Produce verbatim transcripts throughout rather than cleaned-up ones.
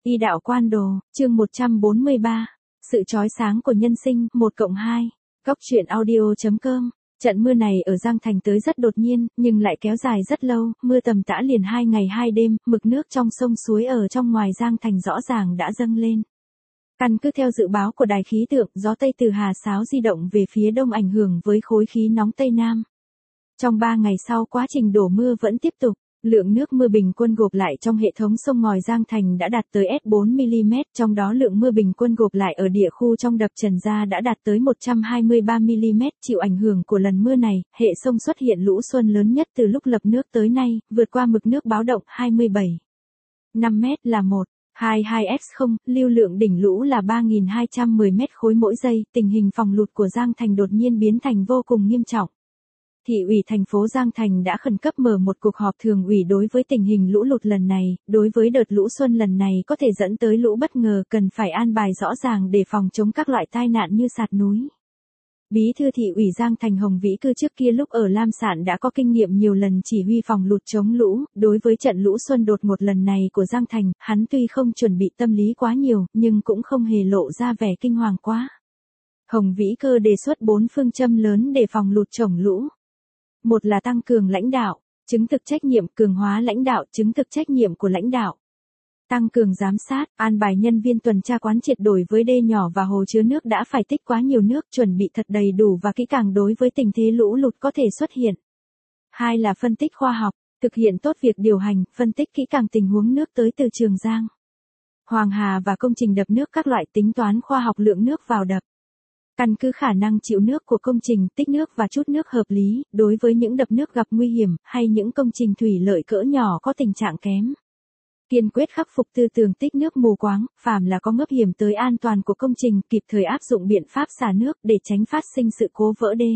Y đạo quan đồ, chương một trăm bốn mươi ba. Sự chói sáng của nhân sinh, một cộng hai. Góc truyện audio chấm com. Trận mưa này ở Giang Thành tới rất đột nhiên, nhưng lại kéo dài rất lâu, mưa tầm tã liền hai ngày hai đêm, mực nước trong sông suối ở trong ngoài Giang Thành rõ ràng đã dâng lên. Căn cứ theo dự báo của đài khí tượng, gió Tây từ Hà Sáo di động về phía đông ảnh hưởng với khối khí nóng Tây Nam. Trong ba ngày sau quá trình đổ mưa vẫn tiếp tục. Lượng nước mưa bình quân gộp lại trong hệ thống sông ngòi Giang Thành đã đạt tới S bốn mi-li-mét, trong đó lượng mưa bình quân gộp lại ở địa khu trong đập Trần Gia đã đạt tới một trăm hai mươi ba mi-li-mét. Chịu ảnh hưởng của lần mưa này, hệ sông xuất hiện lũ xuân lớn nhất từ lúc lập nước tới nay, vượt qua mực nước báo động hai mươi bảy phẩy năm mét là một phẩy hai mươi hai x không, lưu lượng đỉnh lũ là ba nghìn hai trăm mười mét khối mỗi giây. Tình hình phòng lụt của Giang Thành đột nhiên biến thành vô cùng nghiêm trọng. Thị ủy thành phố Giang Thành đã khẩn cấp mở một cuộc họp thường ủy đối với tình hình lũ lụt lần này, đối với đợt lũ xuân lần này có thể dẫn tới lũ bất ngờ cần phải an bài rõ ràng để phòng chống các loại tai nạn như sạt núi. Bí thư thị ủy Giang Thành Hồng Vĩ Cư trước kia lúc ở Lam Sạn đã có kinh nghiệm nhiều lần chỉ huy phòng lụt chống lũ, đối với trận lũ xuân đột ngột lần này của Giang Thành, hắn tuy không chuẩn bị tâm lý quá nhiều, nhưng cũng không hề lộ ra vẻ kinh hoàng quá. Hồng Vĩ Cơ đề xuất bốn phương châm lớn để phòng lụt chống lũ. Một là tăng cường lãnh đạo, chứng thực trách nhiệm, cường hóa lãnh đạo, chứng thực trách nhiệm của lãnh đạo. Tăng cường giám sát, an bài nhân viên tuần tra quán triệt đổi với đê nhỏ và hồ chứa nước đã phải tích quá nhiều nước, chuẩn bị thật đầy đủ và kỹ càng đối với tình thế lũ lụt có thể xuất hiện. Hai là phân tích khoa học, thực hiện tốt việc điều hành, phân tích kỹ càng tình huống nước tới từ Trường Giang, Hoàng Hà và công trình đập nước các loại, tính toán khoa học lượng nước vào đập. Căn cứ khả năng chịu nước của công trình, tích nước và trút nước hợp lý, đối với những đập nước gặp nguy hiểm, hay những công trình thủy lợi cỡ nhỏ có tình trạng kém. Kiên quyết khắc phục tư tưởng tích nước mù quáng, phàm là có nguy hiểm tới an toàn của công trình, kịp thời áp dụng biện pháp xả nước để tránh phát sinh sự cố vỡ đê.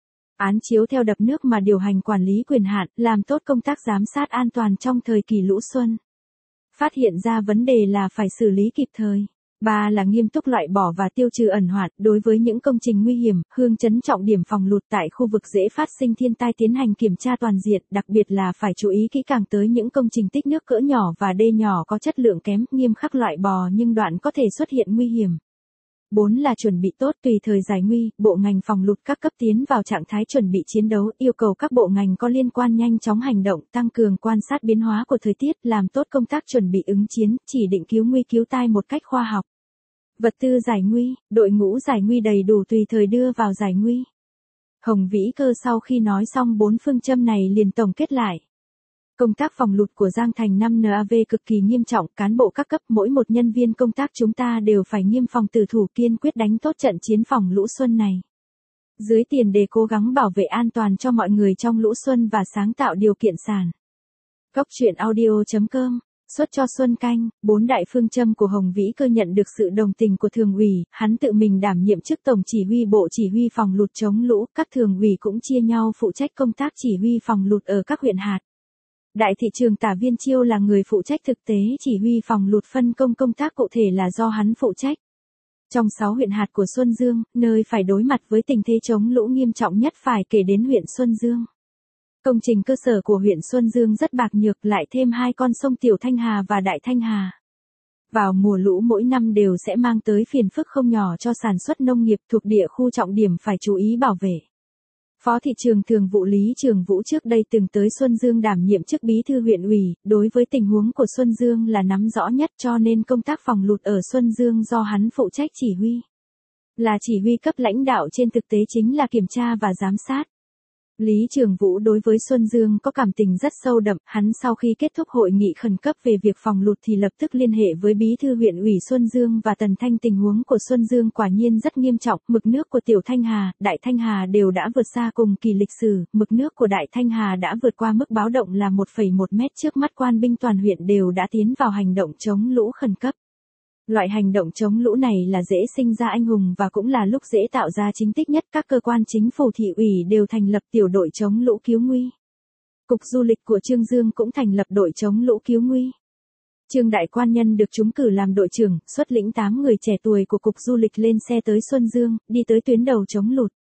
Án chiếu theo đập nước mà điều hành quản lý quyền hạn, làm tốt công tác giám sát an toàn trong thời kỳ lũ xuân. Phát hiện ra vấn đề là phải xử lý kịp thời. Ba là nghiêm túc loại bỏ và tiêu trừ ẩn hoạn, đối với những công trình nguy hiểm, hương chấn trọng điểm phòng lụt tại khu vực dễ phát sinh thiên tai tiến hành kiểm tra toàn diện, đặc biệt là phải chú ý kỹ càng tới những công trình tích nước cỡ nhỏ và đê nhỏ có chất lượng kém, nghiêm khắc loại bỏ nhưng đoạn có thể xuất hiện nguy hiểm. Bốn là chuẩn bị tốt tùy thời giải nguy, bộ ngành phòng lụt các cấp tiến vào trạng thái chuẩn bị chiến đấu, yêu cầu các bộ ngành có liên quan nhanh chóng hành động, tăng cường quan sát biến hóa của thời tiết, làm tốt công tác chuẩn bị ứng chiến, chỉ định cứu nguy cứu tai một cách khoa học. Vật tư giải nguy, đội ngũ giải nguy đầy đủ tùy thời đưa vào giải nguy. Hồng Vĩ Cơ sau khi nói xong bốn phương châm này liền tổng kết lại. Công tác phòng lụt của Giang Thành năm N A V cực kỳ nghiêm trọng, cán bộ các cấp mỗi một nhân viên công tác chúng ta đều phải nghiêm phòng tử thủ, kiên quyết đánh tốt trận chiến phòng lũ xuân này. Dưới tiền đề cố gắng bảo vệ an toàn cho mọi người trong lũ xuân và sáng tạo điều kiện sàn. Góc truyện audio chấm com. Xuất cho Xuân Canh, bốn đại phương châm của Hồng Vĩ Cơ nhận được sự đồng tình của thường ủy, hắn tự mình đảm nhiệm chức tổng chỉ huy bộ chỉ huy phòng lụt chống lũ, các thường ủy cũng chia nhau phụ trách công tác chỉ huy phòng lụt ở các huyện hạt. Đại thị trường Tả Viên Chiêu là người phụ trách thực tế chỉ huy phòng lụt, phân công công tác cụ thể là do hắn phụ trách. Trong sáu huyện hạt của Xuân Dương, nơi phải đối mặt với tình thế chống lũ nghiêm trọng nhất phải kể đến huyện Xuân Dương. Công trình cơ sở của huyện Xuân Dương rất bạc nhược, lại thêm hai con sông Tiểu Thanh Hà và Đại Thanh Hà. Vào mùa lũ mỗi năm đều sẽ mang tới phiền phức không nhỏ cho sản xuất nông nghiệp, thuộc địa khu trọng điểm phải chú ý bảo vệ. Phó thị trường thường vụ Lý Trường Vũ trước đây từng tới Xuân Dương đảm nhiệm chức bí thư huyện ủy, đối với tình huống của Xuân Dương là nắm rõ nhất, cho nên công tác phòng lụt ở Xuân Dương do hắn phụ trách chỉ huy. Là chỉ huy cấp lãnh đạo trên thực tế chính là kiểm tra và giám sát. Lý Trường Vũ đối với Xuân Dương có cảm tình rất sâu đậm, hắn sau khi kết thúc hội nghị khẩn cấp về việc phòng lụt thì lập tức liên hệ với bí thư huyện ủy Xuân Dương và Tần Thanh. Tình huống của Xuân Dương quả nhiên rất nghiêm trọng, mực nước của Tiểu Thanh Hà, Đại Thanh Hà đều đã vượt xa cùng kỳ lịch sử, mực nước của Đại Thanh Hà đã vượt qua mức báo động là một phẩy một mét, trước mắt quan binh toàn huyện đều đã tiến vào hành động chống lũ khẩn cấp. Loại hành động chống lũ này là dễ sinh ra anh hùng và cũng là lúc dễ tạo ra chính tích nhất, các cơ quan chính phủ thị ủy đều thành lập tiểu đội chống lũ cứu nguy. Cục Du lịch của Trương Dương cũng thành lập đội chống lũ cứu nguy. Trương Đại Quan Nhân được trúng cử làm đội trưởng, xuất lĩnh tám người trẻ tuổi của Cục Du lịch lên xe tới Xuân Dương, đi tới tuyến đầu chống lụt.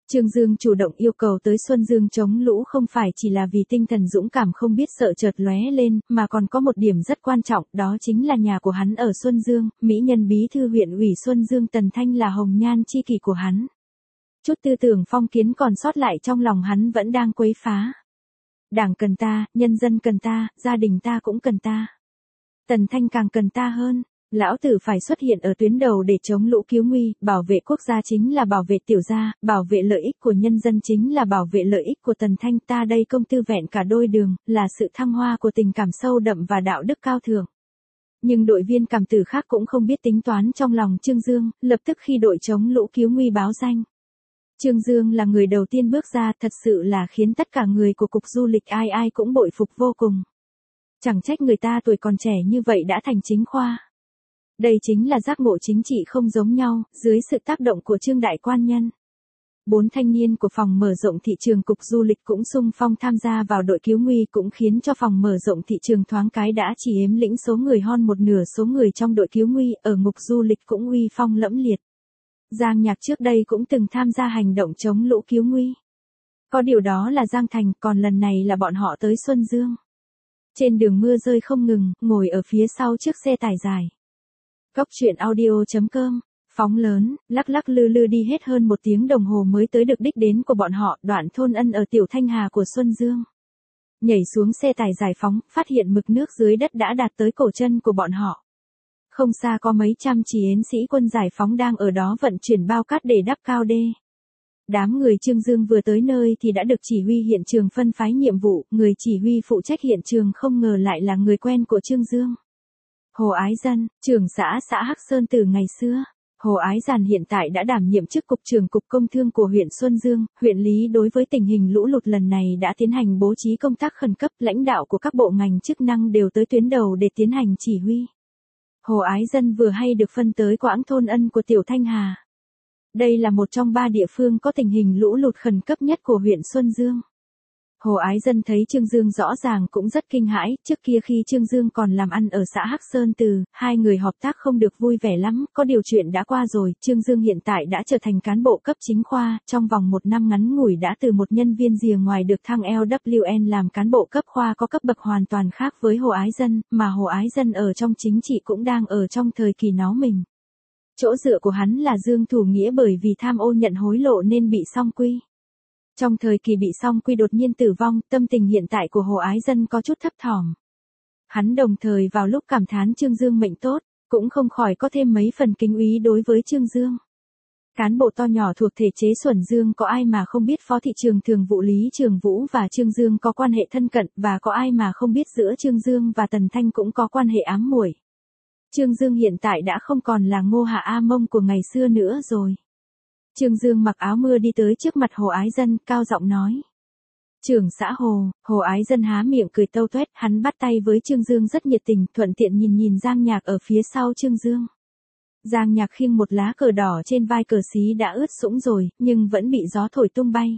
Trương Dương chủ động yêu cầu tới Xuân Dương chống lũ không phải chỉ là vì tinh thần dũng cảm không biết sợ chợt lóe lên, mà còn có một điểm rất quan trọng, đó chính là nhà của hắn ở Xuân Dương, mỹ nhân bí thư huyện ủy Xuân Dương Tần Thanh là hồng nhan chi kỷ của hắn. Chút tư tưởng phong kiến còn sót lại trong lòng hắn vẫn đang quấy phá. Đảng cần ta, nhân dân cần ta, gia đình ta cũng cần ta. Tần Thanh càng cần ta hơn. Lão tử phải xuất hiện ở tuyến đầu để chống lũ cứu nguy, bảo vệ quốc gia chính là bảo vệ tiểu gia, bảo vệ lợi ích của nhân dân chính là bảo vệ lợi ích của Tần Thanh. Ta đây công tư vẹn cả đôi đường, là sự thăng hoa của tình cảm sâu đậm và đạo đức cao thượng. Nhưng đội viên cảm tử khác cũng không biết tính toán trong lòng Trương Dương, lập tức khi đội chống lũ cứu nguy báo danh. Trương Dương là người đầu tiên bước ra, thật sự là khiến tất cả người của cục du lịch ai ai cũng bội phục vô cùng. Chẳng trách người ta tuổi còn trẻ như vậy đã thành chính khoa. Đây chính là giác ngộ chính trị không giống nhau, dưới sự tác động của Trương Đại Quan Nhân. Bốn thanh niên của phòng mở rộng thị trường cục du lịch cũng xung phong tham gia vào đội cứu nguy, cũng khiến cho phòng mở rộng thị trường thoáng cái đã chỉ ếm lĩnh số người hon một nửa số người trong đội cứu nguy, ở ngục du lịch cũng uy phong lẫm liệt. Giang Nhạc trước đây cũng từng tham gia hành động chống lũ cứu nguy. Có điều đó là Giang Thành, còn lần này là bọn họ tới Xuân Dương. Trên đường mưa rơi không ngừng, ngồi ở phía sau chiếc xe tải dài. Góc truyện audio chấm com, phóng lớn, lắc lắc lư lư đi hết hơn một tiếng đồng hồ mới tới được đích đến của bọn họ, đoạn thôn Ân ở Tiểu Thanh Hà của Xuân Dương. Nhảy xuống xe tải giải phóng, phát hiện mực nước dưới đất đã đạt tới cổ chân của bọn họ. Không xa có mấy trăm chỉ yến sĩ quân giải phóng đang ở đó vận chuyển bao cát để đắp cao đê. Đám người Trương Dương vừa tới nơi thì đã được chỉ huy hiện trường phân phái nhiệm vụ, người chỉ huy phụ trách hiện trường không ngờ lại là người quen của Trương Dương. Hồ Ái Dân, trưởng xã xã Hắc Sơn từ ngày xưa. Hồ Ái Giàn hiện tại đã đảm nhiệm chức cục trưởng cục công thương của huyện Xuân Dương, huyện lý đối với tình hình lũ lụt lần này đã tiến hành bố trí công tác khẩn cấp, lãnh đạo của các bộ ngành chức năng đều tới tuyến đầu để tiến hành chỉ huy. Hồ Ái Dân vừa hay được phân tới quãng thôn Ân của Tiểu Thanh Hà. Đây là một trong ba địa phương có tình hình lũ lụt khẩn cấp nhất của huyện Xuân Dương. Hồ Ái Dân thấy Trương Dương rõ ràng cũng rất kinh hãi, trước kia khi Trương Dương còn làm ăn ở xã Hắc Sơn Từ, hai người hợp tác không được vui vẻ lắm, có điều chuyện đã qua rồi, Trương Dương hiện tại đã trở thành cán bộ cấp chính khoa, trong vòng một năm ngắn ngủi đã từ một nhân viên rìa ngoài được thăng L W N làm cán bộ cấp khoa có cấp bậc hoàn toàn khác với Hồ Ái Dân, mà Hồ Ái Dân ở trong chính trị cũng đang ở trong thời kỳ nó mình. Chỗ dựa của hắn là Dương Thủ Nghĩa bởi vì tham ô nhận hối lộ nên bị song quy. Trong thời kỳ bị song quy đột nhiên tử vong, tâm tình hiện tại của Hồ Ái Dân có chút thấp thỏm. Hắn đồng thời vào lúc cảm thán Trương Dương mệnh tốt, cũng không khỏi có thêm mấy phần kính úy đối với Trương Dương. Cán bộ to nhỏ thuộc thể chế Xuân Dương có ai mà không biết Phó thị trường thường vụ Lý Trường Vũ và Trương Dương có quan hệ thân cận, và có ai mà không biết giữa Trương Dương và Tần Thanh cũng có quan hệ ám muội. Trương Dương hiện tại đã không còn là Ngô Hạ A Mông của ngày xưa nữa rồi. Trương Dương mặc áo mưa đi tới trước mặt Hồ Ái Dân, cao giọng nói. Trưởng xã Hồ, Hồ Ái Dân há miệng cười tâu tuét, hắn bắt tay với Trương Dương rất nhiệt tình, thuận tiện nhìn nhìn Giang Nhạc ở phía sau Trương Dương. Giang Nhạc khiêng một lá cờ đỏ trên vai, cờ xí đã ướt sũng rồi, nhưng vẫn bị gió thổi tung bay.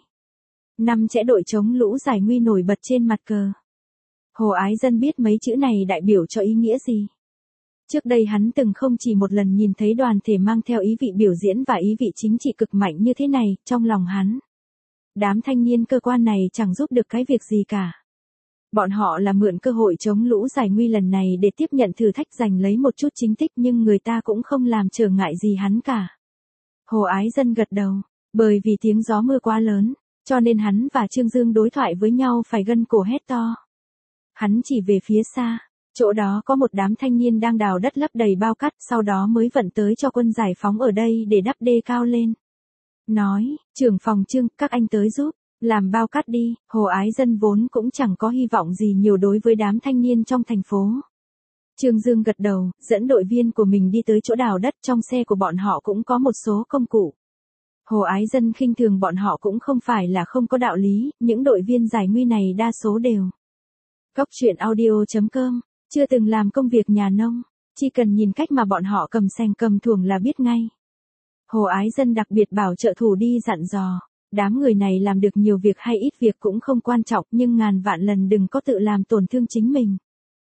Năm chẽ đội chống lũ giải nguy nổi bật trên mặt cờ. Hồ Ái Dân biết mấy chữ này đại biểu cho ý nghĩa gì. Trước đây hắn từng không chỉ một lần nhìn thấy đoàn thể mang theo ý vị biểu diễn và ý vị chính trị cực mạnh như thế này, trong lòng hắn. Đám thanh niên cơ quan này chẳng giúp được cái việc gì cả. Bọn họ là mượn cơ hội chống lũ giải nguy lần này để tiếp nhận thử thách giành lấy một chút chính tích, nhưng người ta cũng không làm trở ngại gì hắn cả. Hồ Ái Dân gật đầu, bởi vì tiếng gió mưa quá lớn, cho nên hắn và Trương Dương đối thoại với nhau phải gân cổ hét to. Hắn chỉ về phía xa. Chỗ đó có một đám thanh niên đang đào đất lấp đầy bao cát, sau đó mới vận tới cho quân giải phóng ở đây để đắp đê cao lên. Nói, trưởng phòng Trương, các anh tới giúp, làm bao cát đi. Hồ Ái Dân vốn cũng chẳng có hy vọng gì nhiều đối với đám thanh niên trong thành phố. Trương Dương gật đầu, dẫn đội viên của mình đi tới chỗ đào đất, trong xe của bọn họ cũng có một số công cụ. Hồ Ái Dân khinh thường bọn họ cũng không phải là không có đạo lý, những đội viên giải nguy này đa số đều. Góc truyện audio chấm com, chưa từng làm công việc nhà nông, chỉ cần nhìn cách mà bọn họ cầm sành cầm thuồng là biết ngay. Hồ Ái Dân đặc biệt bảo trợ thủ đi dặn dò, đám người này làm được nhiều việc hay ít việc cũng không quan trọng, nhưng ngàn vạn lần đừng có tự làm tổn thương chính mình.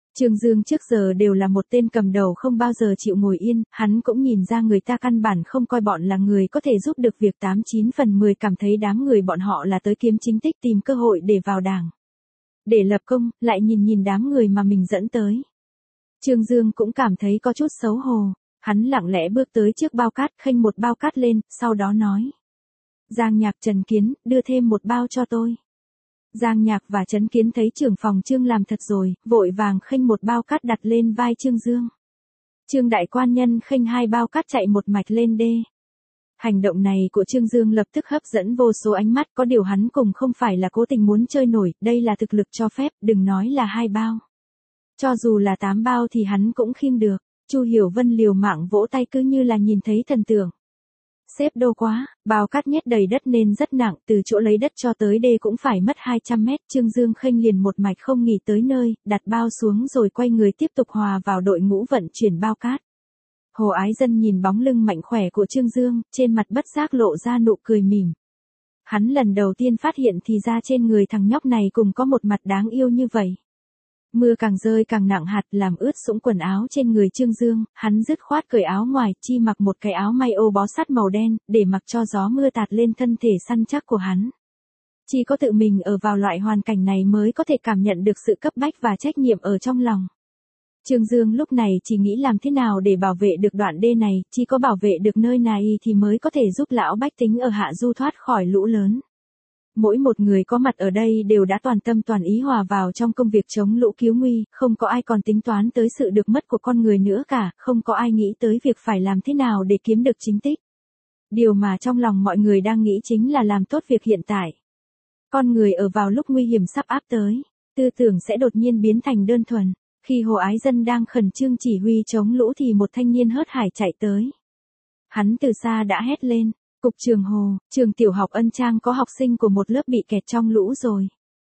Trương Dương trước giờ đều là một tên cầm đầu không bao giờ chịu ngồi yên, hắn cũng nhìn ra người ta căn bản không coi bọn là người có thể giúp được việc tám chín phần mười cảm thấy đám người bọn họ là tới kiếm chính tích tìm cơ hội để vào đảng. Để lập công, lại nhìn nhìn đám người mà mình dẫn tới. Trương Dương cũng cảm thấy có chút xấu hổ, hắn lặng lẽ bước tới trước bao cát khênh một bao cát lên, sau đó nói. Giang Nhạc Trần Kiến, đưa thêm một bao cho tôi. Giang Nhạc và Trấn Kiến thấy trưởng phòng Trương làm thật rồi, vội vàng khênh một bao cát đặt lên vai Trương Dương. Trương đại quan nhân khênh hai bao cát chạy một mạch lên đê. Hành động này của Trương Dương lập tức hấp dẫn vô số ánh mắt, có điều hắn cùng không phải là cố tình muốn chơi nổi, đây là thực lực cho phép, đừng nói là hai bao. Cho dù là tám bao thì hắn cũng khiêng được. Chu Hiểu Vân liều mạng vỗ tay cứ như là nhìn thấy thần tượng. Xếp đô quá, bao cát nhét đầy đất nên rất nặng, từ chỗ lấy đất cho tới đê cũng phải mất hai trăm mét. Trương Dương khênh liền một mạch không nghỉ tới nơi, đặt bao xuống rồi quay người tiếp tục hòa vào đội ngũ vận chuyển bao cát. Hồ Ái Dân nhìn bóng lưng mạnh khỏe của Trương Dương, trên mặt bất giác lộ ra nụ cười mỉm. Hắn lần đầu tiên phát hiện thì ra trên người thằng nhóc này cùng có một mặt đáng yêu như vậy. Mưa càng rơi càng nặng hạt làm ướt sũng quần áo trên người Trương Dương, hắn dứt khoát cởi áo ngoài, chi mặc một cái áo may ô bó sát màu đen, để mặc cho gió mưa tạt lên thân thể săn chắc của hắn. Chỉ có tự mình ở vào loại hoàn cảnh này mới có thể cảm nhận được sự cấp bách và trách nhiệm ở trong lòng. Trương Dương lúc này chỉ nghĩ làm thế nào để bảo vệ được đoạn đê này, chỉ có bảo vệ được nơi này thì mới có thể giúp lão bách tính ở Hạ Du thoát khỏi lũ lớn. Mỗi một người có mặt ở đây đều đã toàn tâm toàn ý hòa vào trong công việc chống lũ cứu nguy, không có ai còn tính toán tới sự được mất của con người nữa cả, không có ai nghĩ tới việc phải làm thế nào để kiếm được chính tích. Điều mà trong lòng mọi người đang nghĩ chính là làm tốt việc hiện tại. Con người ở vào lúc nguy hiểm sắp áp tới, tư tưởng sẽ đột nhiên biến thành đơn thuần. Khi Hồ Ái Dân đang khẩn trương chỉ huy chống lũ thì một thanh niên hớt hải chạy tới. Hắn từ xa đã hét lên. Cục trường Hồ, trường tiểu học Ân Trang có học sinh của một lớp bị kẹt trong lũ rồi.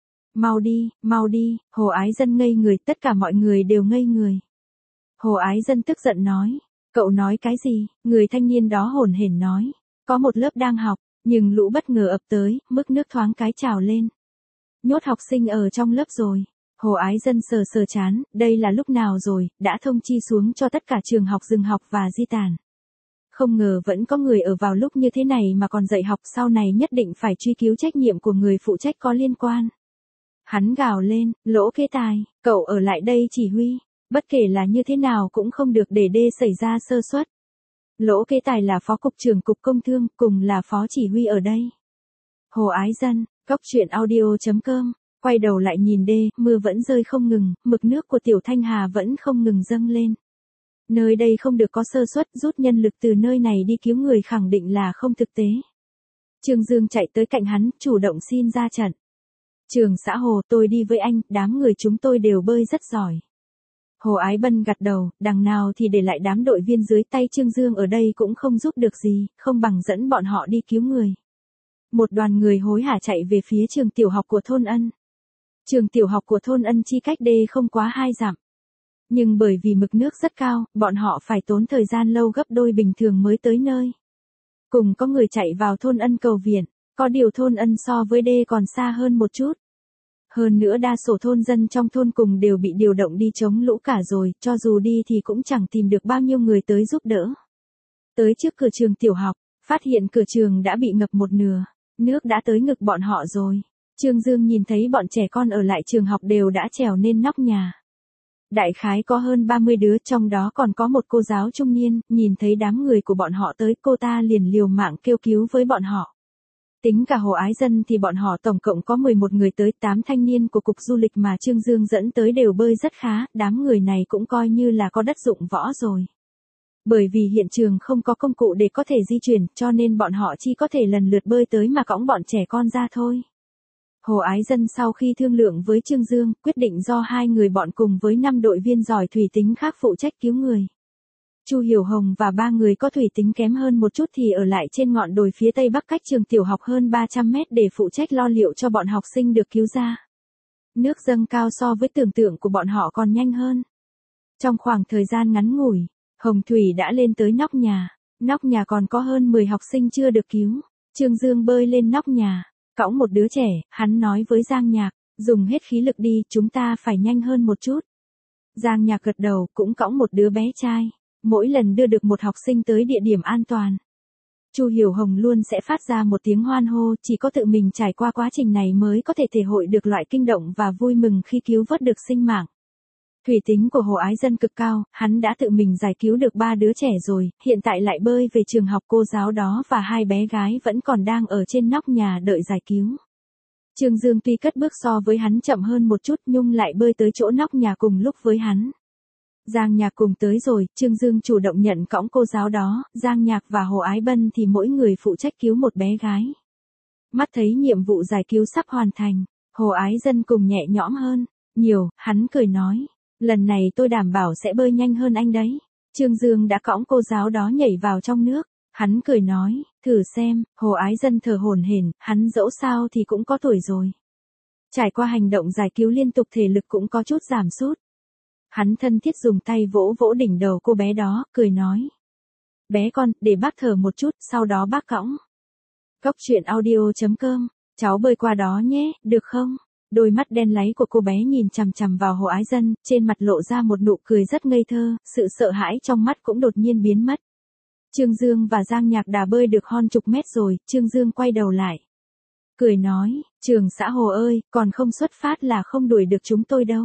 Mau đi, mau đi, Hồ Ái Dân ngây người, tất cả mọi người đều ngây người. Hồ Ái Dân tức giận nói, cậu nói cái gì, người thanh niên đó hổn hển nói, có một lớp đang học, nhưng lũ bất ngờ ập tới, mức nước thoáng cái trào lên. Nhốt học sinh ở trong lớp rồi. Hồ Ái Dân sờ sờ chán, đây là lúc nào rồi, đã thông chi xuống cho tất cả trường học dừng học và di tản. Không ngờ vẫn có người ở vào lúc như thế này mà còn dạy học, sau này nhất định phải truy cứu trách nhiệm của người phụ trách có liên quan. Hắn gào lên, Lỗ Kế Tài, cậu ở lại đây chỉ huy, bất kể là như thế nào cũng không được để đê xảy ra sơ suất. Lỗ Kế Tài là phó cục trưởng cục công thương, cùng là phó chỉ huy ở đây. Hồ Ái Dân, Cóc Truyện Audio chấm com, quay đầu lại nhìn đê, mưa vẫn rơi không ngừng, mực nước của Tiểu Thanh Hà vẫn không ngừng dâng lên. Nơi đây không được có sơ suất, rút nhân lực từ nơi này đi cứu người khẳng định là không thực tế. Trương Dương chạy tới cạnh hắn, chủ động xin ra trận. Trường xã Hồ, tôi đi với anh, đám người chúng tôi đều bơi rất giỏi. Hồ Ái Bân gật đầu, đằng nào thì để lại đám đội viên dưới tay Trương Dương ở đây cũng không giúp được gì, không bằng dẫn bọn họ đi cứu người. Một đoàn người hối hả chạy về phía trường tiểu học của thôn Ân. Trường tiểu học của thôn Ân chi cách đê không quá hai dặm. Nhưng bởi vì mực nước rất cao, bọn họ phải tốn thời gian lâu gấp đôi bình thường mới tới nơi. Cùng có người chạy vào thôn Ân cầu viện, có điều thôn Ân so với đê còn xa hơn một chút. Hơn nữa đa số thôn dân trong thôn cùng đều bị điều động đi chống lũ cả rồi, cho dù đi thì cũng chẳng tìm được bao nhiêu người tới giúp đỡ. Tới trước cửa trường tiểu học, phát hiện cửa trường đã bị ngập một nửa, nước đã tới ngực bọn họ rồi. Trương Dương nhìn thấy bọn trẻ con ở lại trường học đều đã trèo lên nóc nhà. Đại khái có hơn ba mươi đứa, trong đó còn có một cô giáo trung niên, nhìn thấy đám người của bọn họ tới, cô ta liền liều mạng kêu cứu với bọn họ. Tính cả Hồ Ái Dân thì bọn họ tổng cộng có mười một người tới, tám thanh niên của cục du lịch mà Trương Dương dẫn tới đều bơi rất khá, đám người này cũng coi như là có đất dụng võ rồi. Bởi vì hiện trường không có công cụ để có thể di chuyển, cho nên bọn họ chỉ có thể lần lượt bơi tới mà cõng bọn trẻ con ra thôi. Hồ Ái Dân sau khi thương lượng với Trương Dương, quyết định do hai người bọn cùng với năm đội viên giỏi thủy tính khác phụ trách cứu người. Chu Hiểu Hồng và ba người có thủy tính kém hơn một chút thì ở lại trên ngọn đồi phía tây bắc cách trường tiểu học hơn ba trăm mét để phụ trách lo liệu cho bọn học sinh được cứu ra. Nước dâng cao so với tưởng tượng của bọn họ còn nhanh hơn. Trong khoảng thời gian ngắn ngủi, Hồng Thủy đã lên tới nóc nhà. Nóc nhà còn có hơn mười học sinh chưa được cứu. Trương Dương bơi lên nóc nhà, cõng một đứa trẻ, hắn nói với Giang Nhạc, dùng hết khí lực đi, chúng ta phải nhanh hơn một chút. Giang Nhạc gật đầu, cũng cõng một đứa bé trai. Mỗi lần đưa được một học sinh tới địa điểm an toàn, Chu Hiểu Hồng luôn sẽ phát ra một tiếng hoan hô, chỉ có tự mình trải qua quá trình này mới có thể thể hội được loại kinh động và vui mừng khi cứu vớt được sinh mạng. Thủy tính của Hồ Ái Dân cực cao, hắn đã tự mình giải cứu được ba đứa trẻ rồi, hiện tại lại bơi về trường học cô giáo đó và hai bé gái vẫn còn đang ở trên nóc nhà đợi giải cứu. Trương Dương tuy cất bước so với hắn chậm hơn một chút nhưng lại bơi tới chỗ nóc nhà cùng lúc với hắn. Giang Nhạc cùng tới rồi, Trương Dương chủ động nhận cõng cô giáo đó, Giang Nhạc và Hồ Ái Bân thì mỗi người phụ trách cứu một bé gái. Mắt thấy nhiệm vụ giải cứu sắp hoàn thành, Hồ Ái Dân cùng nhẹ nhõm hơn nhiều, hắn cười nói, lần này tôi đảm bảo sẽ bơi nhanh hơn anh đấy. Trương Dương đã cõng cô giáo đó nhảy vào trong nước, hắn cười nói, thử xem. Hồ Ái Dân thở hổn hển, hắn dẫu sao thì cũng có tuổi rồi. Trải qua hành động giải cứu liên tục thể lực cũng có chút giảm sút. Hắn thân thiết dùng tay vỗ vỗ đỉnh đầu cô bé đó, cười nói, bé con, để bác thở một chút, sau đó bác cõng. Cóc truyện audio chấm com, cháu bơi qua đó nhé, được không? Đôi mắt đen láy của cô bé nhìn chằm chằm vào Hồ Ái Dân, trên mặt lộ ra một nụ cười rất ngây thơ, sự sợ hãi trong mắt cũng đột nhiên biến mất. Trương Dương và Giang Nhạc đã bơi được hơn chục mét rồi, Trương Dương quay đầu lại. Cười nói, Trường xã Hồ ơi, còn không xuất phát là không đuổi được chúng tôi đâu.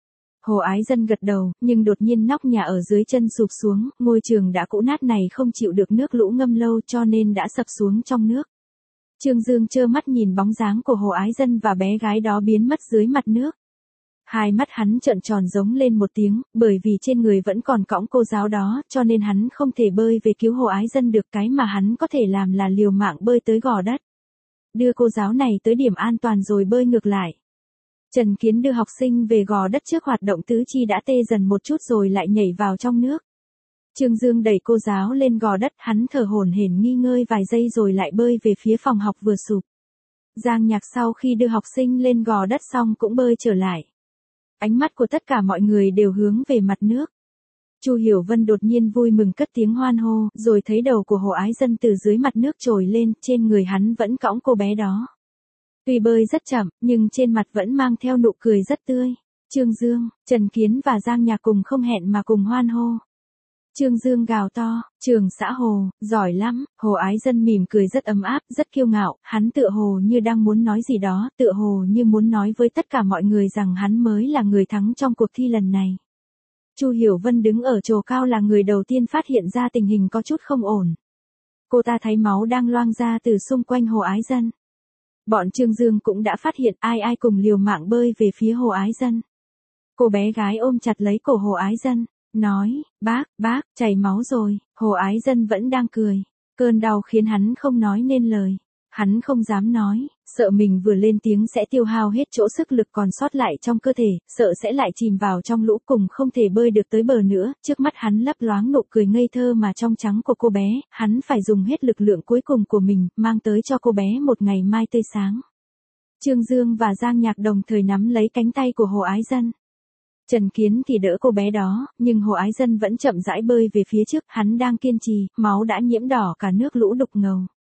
Hồ Ái Dân gật đầu, nhưng đột nhiên nóc nhà ở dưới chân sụp xuống, ngôi trường đã cũ nát này không chịu được nước lũ ngâm lâu cho nên đã sập xuống trong nước. Trương Dương trơ mắt nhìn bóng dáng của Hồ Ái Dân và bé gái đó biến mất dưới mặt nước. Hai mắt hắn trợn tròn giống lên một tiếng, bởi vì trên người vẫn còn cõng cô giáo đó, cho nên hắn không thể bơi về cứu Hồ Ái Dân được, cái mà hắn có thể làm là liều mạng bơi tới gò đất. Đưa cô giáo này tới điểm an toàn rồi bơi ngược lại. Trần Kiến đưa học sinh về gò đất trước hoạt động tứ chi đã tê dần một chút rồi lại nhảy vào trong nước. Trương Dương đẩy cô giáo lên gò đất, hắn thở hổn hển nghỉ ngơi vài giây rồi lại bơi về phía phòng học vừa sụp. Giang Nhạc sau khi đưa học sinh lên gò đất xong cũng bơi trở lại. Ánh mắt của tất cả mọi người đều hướng về mặt nước. Chu Hiểu Vân đột nhiên vui mừng cất tiếng hoan hô, rồi thấy đầu của Hồ Ái Dân từ dưới mặt nước trồi lên, trên người hắn vẫn cõng cô bé đó. Tuy bơi rất chậm, nhưng trên mặt vẫn mang theo nụ cười rất tươi. Trương Dương, Trần Kiến và Giang Nhạc cùng không hẹn mà cùng hoan hô. Trương Dương gào to, Trường xã Hồ, giỏi lắm. Hồ Ái Dân mỉm cười rất ấm áp, rất kiêu ngạo, hắn tựa hồ như đang muốn nói gì đó, tựa hồ như muốn nói với tất cả mọi người rằng hắn mới là người thắng trong cuộc thi lần này. Chu Hiểu Vân đứng ở chỗ cao là người đầu tiên phát hiện ra tình hình có chút không ổn. Cô ta thấy máu đang loang ra từ xung quanh Hồ Ái Dân. Bọn Trương Dương cũng đã phát hiện, ai ai cùng liều mạng bơi về phía Hồ Ái Dân. Cô bé gái ôm chặt lấy cổ Hồ Ái Dân, nói, bác, bác, chảy máu rồi. Hồ Ái Dân vẫn đang cười. Cơn đau khiến hắn không nói nên lời. Hắn không dám nói, sợ mình vừa lên tiếng sẽ tiêu hao hết chỗ sức lực còn sót lại trong cơ thể, sợ sẽ lại chìm vào trong lũ cùng không thể bơi được tới bờ nữa. Trước mắt hắn lấp loáng nụ cười ngây thơ mà trong trắng của cô bé, hắn phải dùng hết lực lượng cuối cùng của mình, mang tới cho cô bé một ngày mai tươi sáng. Trương Dương và Giang Nhạc đồng thời nắm lấy cánh tay của Hồ Ái Dân. Trần Kiến thì đỡ cô bé đó, nhưng Hồ Ái Dân vẫn chậm rãi bơi về phía trước, hắn đang kiên trì, máu đã nhiễm đỏ cả nước lũ đục ngầu.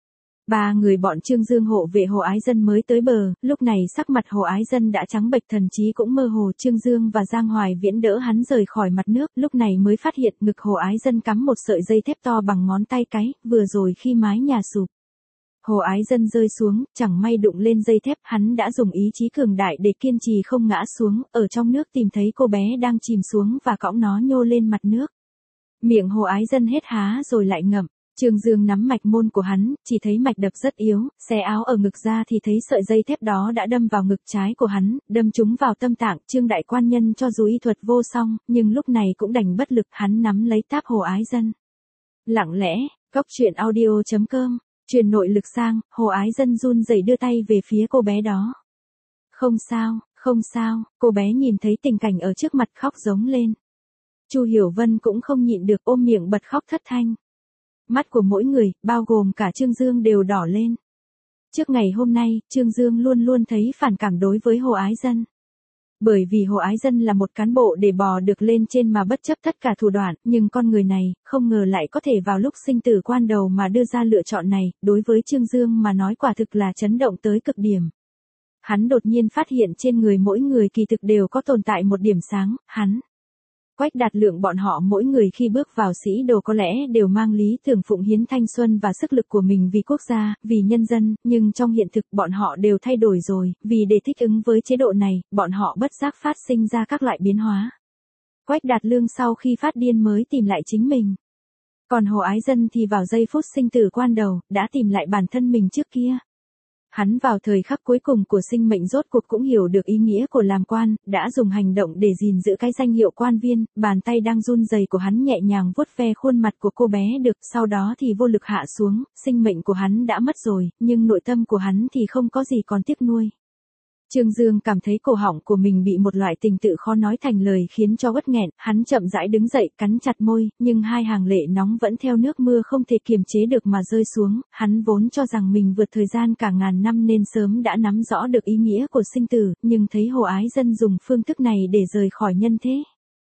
Ba người bọn Trương Dương hộ vệ Hồ Ái Dân mới tới bờ, lúc này sắc mặt Hồ Ái Dân đã trắng bệch, thần trí cũng mơ hồ. Trương Dương và Giang Hoài Viễn đỡ hắn rời khỏi mặt nước, lúc này mới phát hiện ngực Hồ Ái Dân cắm một sợi dây thép to bằng ngón tay cái, vừa rồi khi mái nhà sụp. Hồ Ái Dân rơi xuống, chẳng may đụng lên dây thép, hắn đã dùng ý chí cường đại để kiên trì không ngã xuống, ở trong nước tìm thấy cô bé đang chìm xuống và cõng nó nhô lên mặt nước. Miệng Hồ Ái Dân hết há rồi lại ngậm. Trương Dương nắm mạch môn của hắn, chỉ thấy mạch đập rất yếu, xé áo ở ngực ra thì thấy sợi dây thép đó đã đâm vào ngực trái của hắn, đâm trúng vào tâm tạng. Trương đại quan nhân cho dù y thuật vô song, nhưng lúc này cũng đành bất lực, hắn nắm lấy táp Hồ Ái Dân. Lặng lẽ, cóc truyện audio chấm com, truyền nội lực sang, Hồ Ái Dân run rẩy đưa tay về phía cô bé đó. Không sao, không sao, cô bé nhìn thấy tình cảnh ở trước mặt khóc giống lên. Chu Hiểu Vân cũng không nhịn được ôm miệng bật khóc thất thanh. Mắt của mỗi người, bao gồm cả Trương Dương đều đỏ lên. Trước ngày hôm nay, Trương Dương luôn luôn thấy phản cảm đối với Hồ Ái Dân. Bởi vì Hồ Ái Dân là một cán bộ để bò được lên trên mà bất chấp tất cả thủ đoạn, nhưng con người này, không ngờ lại có thể vào lúc sinh tử quan đầu mà đưa ra lựa chọn này, đối với Trương Dương mà nói quả thực là chấn động tới cực điểm. Hắn đột nhiên phát hiện trên người mỗi người kỳ thực đều có tồn tại một điểm sáng, hắn. Quách Đạt Lượng bọn họ mỗi người khi bước vào sĩ đồ có lẽ đều mang lý tưởng phụng hiến thanh xuân và sức lực của mình vì quốc gia, vì nhân dân, nhưng trong hiện thực bọn họ đều thay đổi rồi, vì để thích ứng với chế độ này, bọn họ bất giác phát sinh ra các loại biến hóa. Quách Đạt Lương sau khi phát điên mới tìm lại chính mình. Còn Hồ Ái Dân thì vào giây phút sinh tử quan đầu, đã tìm lại bản thân mình trước kia. Hắn vào thời khắc cuối cùng của sinh mệnh rốt cuộc cũng hiểu được ý nghĩa của làm quan, đã dùng hành động để gìn giữ cái danh hiệu quan viên, bàn tay đang run rẩy của hắn nhẹ nhàng vuốt ve khuôn mặt của cô bé được, sau đó thì vô lực hạ xuống, sinh mệnh của hắn đã mất rồi, nhưng nội tâm của hắn thì không có gì còn tiếc nuôi. Trương Dương cảm thấy cổ họng của mình bị một loại tình tự khó nói thành lời khiến cho uất nghẹn, hắn chậm rãi đứng dậy, cắn chặt môi, nhưng hai hàng lệ nóng vẫn theo nước mưa không thể kiềm chế được mà rơi xuống, hắn vốn cho rằng mình vượt thời gian cả ngàn năm nên sớm đã nắm rõ được ý nghĩa của sinh tử, nhưng thấy Hồ Ái Dân dùng phương thức này để rời khỏi nhân thế.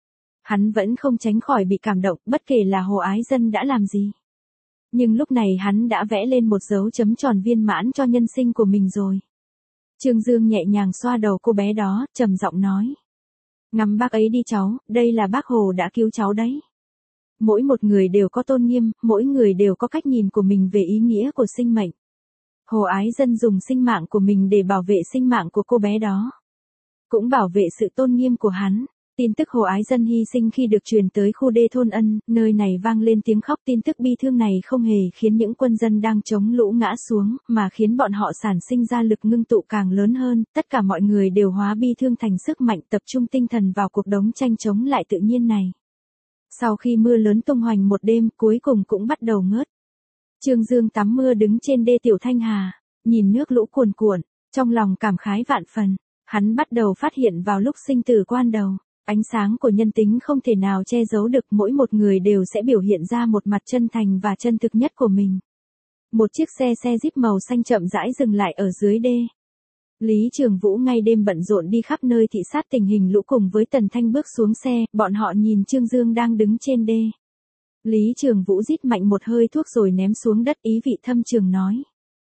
Hắn vẫn không tránh khỏi bị cảm động, bất kể là Hồ Ái Dân đã làm gì. Nhưng lúc này hắn đã vẽ lên một dấu chấm tròn viên mãn cho nhân sinh của mình rồi. Trương Dương nhẹ nhàng xoa đầu cô bé đó, trầm giọng nói. Ngắm bác ấy đi cháu, đây là bác Hồ đã cứu cháu đấy. Mỗi một người đều có tôn nghiêm, mỗi người đều có cách nhìn của mình về ý nghĩa của sinh mệnh. Hồ Ái Dân dùng sinh mạng của mình để bảo vệ sinh mạng của cô bé đó. Cũng bảo vệ sự tôn nghiêm của hắn. Tin tức Hồ Ái Dân hy sinh khi được truyền tới khu đê thôn Ân, nơi này vang lên tiếng khóc. Tin tức bi thương này không hề khiến những quân dân đang chống lũ ngã xuống, mà khiến bọn họ sản sinh ra lực ngưng tụ càng lớn hơn, tất cả mọi người đều hóa bi thương thành sức mạnh, tập trung tinh thần vào cuộc đấu tranh chống lại tự nhiên này. Sau khi mưa lớn tung hoành một đêm, cuối cùng cũng bắt đầu ngớt. Trương Dương tắm mưa đứng trên đê Tiểu Thanh Hà, nhìn nước lũ cuồn cuộn, trong lòng cảm khái vạn phần. Hắn bắt đầu phát hiện vào lúc sinh tử quan đầu, ánh sáng của nhân tính không thể nào che giấu được, mỗi một người đều sẽ biểu hiện ra một mặt chân thành và chân thực nhất của mình. Một chiếc xe xe Jeep màu xanh chậm rãi dừng lại ở dưới đê. Lý Trường Vũ ngay đêm bận rộn đi khắp nơi thị sát tình hình lũ cùng với Tần Thanh bước xuống xe, bọn họ nhìn Trương Dương đang đứng trên đê. Lý Trường Vũ rít mạnh một hơi thuốc rồi ném xuống đất, ý vị thâm trường nói.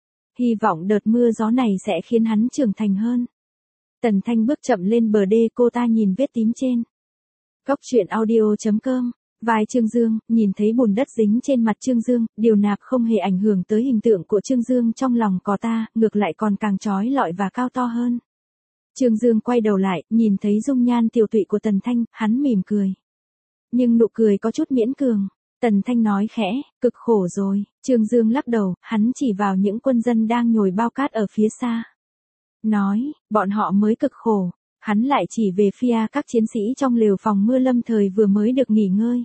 Hy vọng đợt mưa gió này sẽ khiến hắn trưởng thành hơn. Tần Thanh bước chậm lên bờ đê, cô ta nhìn vết tím trên. Cốc truyện audio chấm com, vai Trương Dương, nhìn thấy bùn đất dính trên mặt Trương Dương, điều nạp không hề ảnh hưởng tới hình tượng của Trương Dương trong lòng có ta, ngược lại còn càng trói lọi và cao to hơn. Trương Dương quay đầu lại, nhìn thấy dung nhan tiều tụy của Tần Thanh, hắn mỉm cười. Nhưng nụ cười có chút miễn cường. Tần Thanh nói khẽ, cực khổ rồi. Trương Dương lắc đầu, hắn chỉ vào những quân dân đang nhồi bao cát ở phía xa. Nói, bọn họ mới cực khổ. Hắn lại chỉ về phía các chiến sĩ trong lều phòng mưa lâm thời vừa mới được nghỉ ngơi.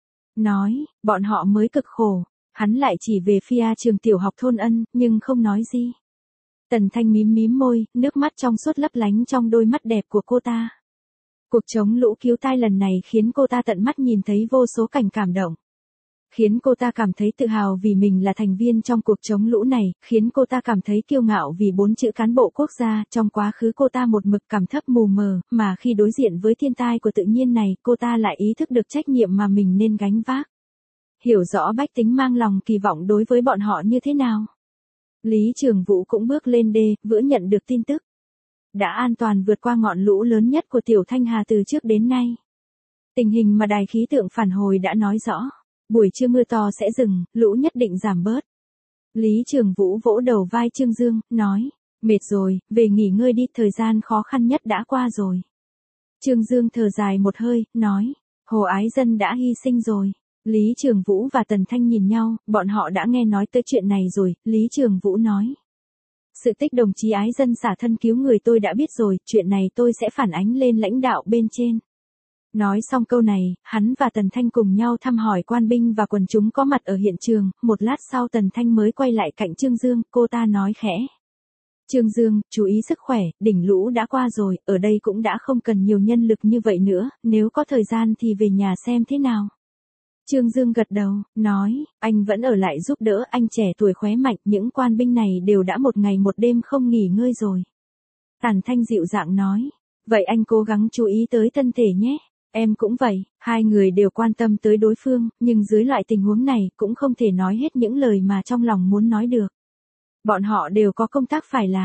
Nói, bọn họ mới cực khổ. Hắn lại chỉ về phía trường tiểu học thôn Ân, nhưng không nói gì. Tần Thanh mím mím môi, nước mắt trong suốt lấp lánh trong đôi mắt đẹp của cô ta. Cuộc chống lũ cứu tai lần này khiến cô ta tận mắt nhìn thấy vô số cảnh cảm động. Khiến cô ta cảm thấy tự hào vì mình là thành viên trong cuộc chống lũ này, khiến cô ta cảm thấy kiêu ngạo vì bốn chữ cán bộ quốc gia. Trong quá khứ cô ta một mực cảm thấp mù mờ, mà khi đối diện với thiên tai của tự nhiên này, cô ta lại ý thức được trách nhiệm mà mình nên gánh vác. Hiểu rõ bách tính mang lòng kỳ vọng đối với bọn họ như thế nào. Lý Trường Vũ cũng bước lên đê, vừa nhận được tin tức. Đã an toàn vượt qua ngọn lũ lớn nhất của Tiểu Thanh Hà từ trước đến nay. Tình hình mà đài khí tượng phản hồi đã nói rõ. Buổi trưa mưa to sẽ dừng, lũ nhất định giảm bớt. Lý Trường Vũ vỗ đầu vai Trương Dương, nói, mệt rồi, về nghỉ ngơi đi, thời gian khó khăn nhất đã qua rồi. Trương Dương thở dài một hơi, nói, Hồ Ái Dân đã hy sinh rồi. Lý Trường Vũ và Tần Thanh nhìn nhau, bọn họ đã nghe nói tới chuyện này rồi. Lý Trường Vũ nói, sự tích đồng chí Ái Dân xả thân cứu người tôi đã biết rồi, chuyện này tôi sẽ phản ánh lên lãnh đạo bên trên. Nói xong câu này, hắn và Tần Thanh cùng nhau thăm hỏi quan binh và quần chúng có mặt ở hiện trường, một lát sau Tần Thanh mới quay lại cạnh Trương Dương, cô ta nói khẽ. Trương Dương, chú ý sức khỏe, đỉnh lũ đã qua rồi, ở đây cũng đã không cần nhiều nhân lực như vậy nữa, nếu có thời gian thì về nhà xem thế nào. Trương Dương gật đầu, nói, anh vẫn ở lại giúp đỡ, anh trẻ tuổi khỏe mạnh, những quan binh này đều đã một ngày một đêm không nghỉ ngơi rồi. Tần Thanh dịu dàng nói, vậy anh cố gắng chú ý tới thân thể nhé. Em cũng vậy, hai người đều quan tâm tới đối phương, nhưng dưới loại tình huống này cũng không thể nói hết những lời mà trong lòng muốn nói được. Bọn họ đều có công tác phải làm,